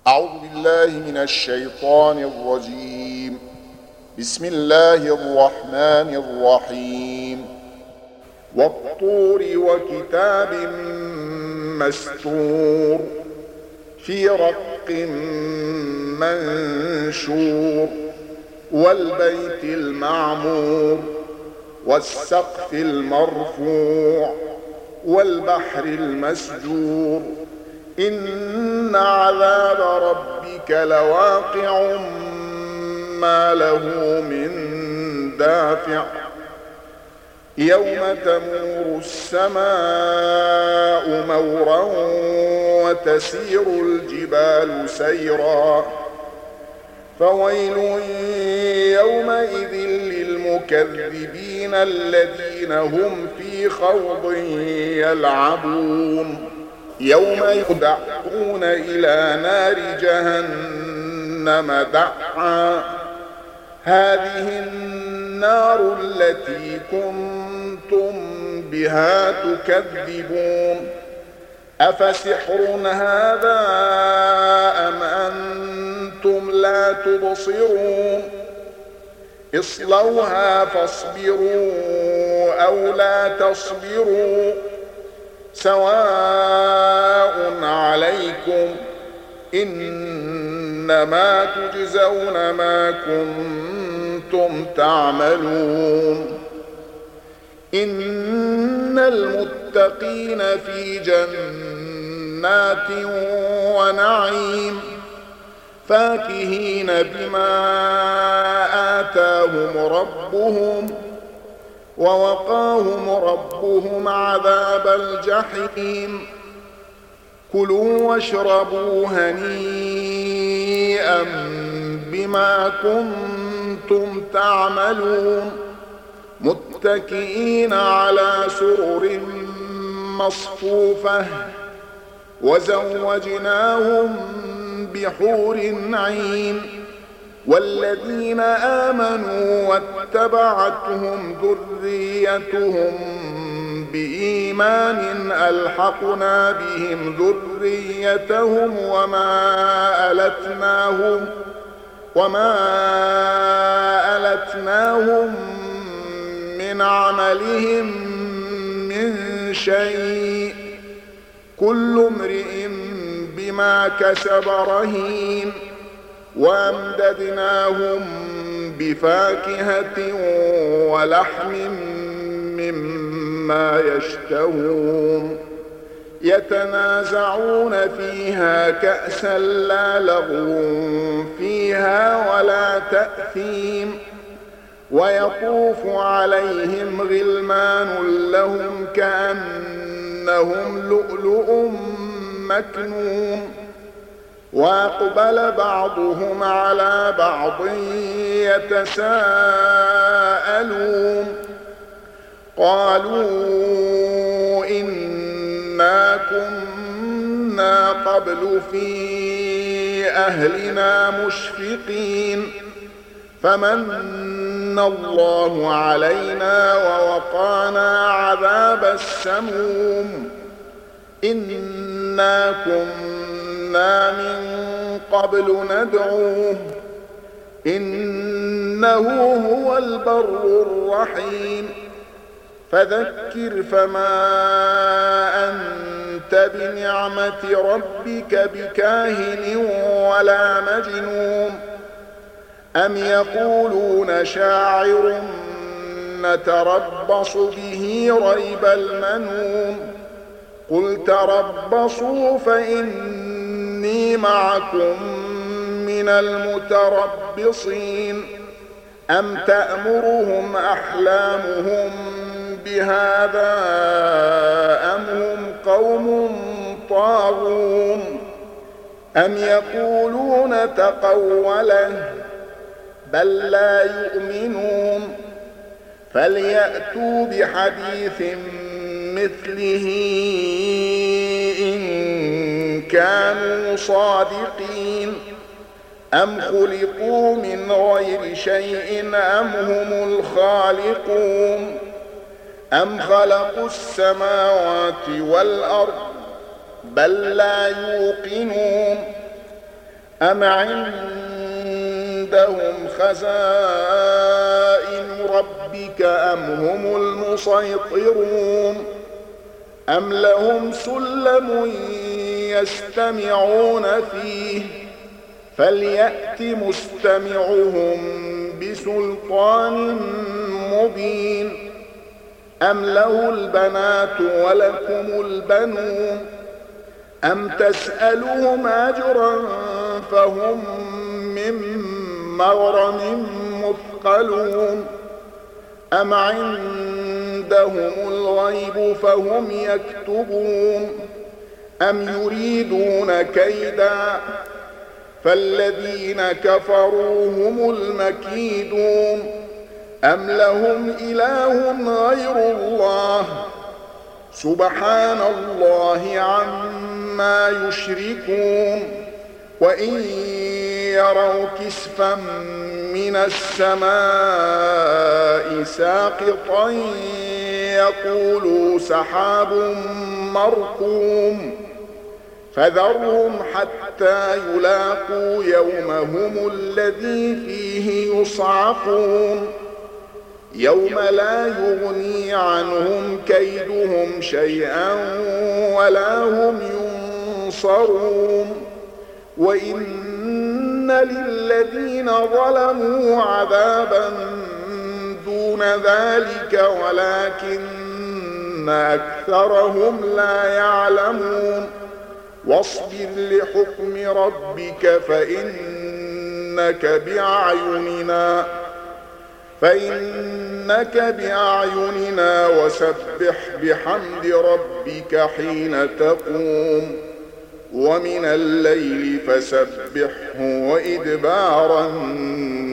أعوذ بالله من الشيطان الرجيم. بسم الله الرحمن الرحيم. والطور وكتاب مستور في رق منشور والبيت المعمور والسقف المرفوع والبحر المسجور إن عذاب ربك لواقع ما له من دافع يوم تمور السماء مورا وتسير الجبال سيرا فويل يومئذ للمكذبين الذين هم في خوض يلعبون يوم يدعون إلى نار جهنم دعا هذه النار التي كنتم بها تكذبون أفسحر هذا أم أنتم لا تبصرون اصلوها فاصبروا أو لا تصبروا سواء عليكم إنما تجزون ما كنتم تعملون إن المتقين في جنات ونعيم فاكهين بما آتاهم ربهم ووقاهم ربهم عذاب الجحيم كلوا واشربوا هنيئا بما كنتم تعملون متكئين على سرر مصفوفة وزوجناهم بحور عين والذين آمنوا واتبعتهم ذريتهم بإيمان ألحقنا بهم ذريتهم وما ألتناهم من عملهم من شيء كل امرئ بما كسب رهين وأمددناهم بفاكهة ولحم مما يشتهون يتنازعون فيها كأسا لا لغو فيها ولا تأثيم ويطوف عليهم غلمان لهم كأنهم لؤلؤ مكنون وأقبل بعضهم على بعض يتساءلون قالوا إنا كنا قبل في أهلنا مشفقين فمن الله علينا ووقانا عذاب السموم إنا كنا من قبل ندعوه إنه هو البر الرحيم فذكر فما أنت بنعمة ربك بكاهن ولا مجنون أم يقولون شاعر نتربص به ريب المنون قل تربصوا فإني معكم من المتربصين أم تأمرهم أحلامهم بهذا أم هم قوم طاغون أم يقولون تقوله بل لا يؤمنون فليأتوا بحديث مثله إن كانوا صادقين أم خلقوا من غير شيء أم هم الخالقون أم خلقوا السماوات والأرض بل لا يوقنون أم عندهم خزائن ربك أم هم المسيطرون أم لهم سلم يستمعون فيه فليأت مستمعهم بسلطان مبين أم له البنات ولكم البنون أم تسألهم أجرا فهم من مغرم مثقلون أم عندهم الغيب فهم يكتبون أم يريدون كيدا فالذين كفروا هم المكيدون أم لهم إله غير الله سبحان الله عما يشركون وإن يروا كسفا من السماء ساقطا يقولوا سحاب مركوم فذرهم حتى يلاقوا يومهم الذي فيه يصعقون يوم لا يغني عنهم كيدهم شيئا ولا هم ينصرون وإن للذين ظلموا عذابا دون ذلك ولكن أكثرهم لا يعلمون واصبر لحكم ربك فإنك بأعيننا وسبح بحمد ربك حين تقوم ومن الليل فسبحه وإدبار النجوم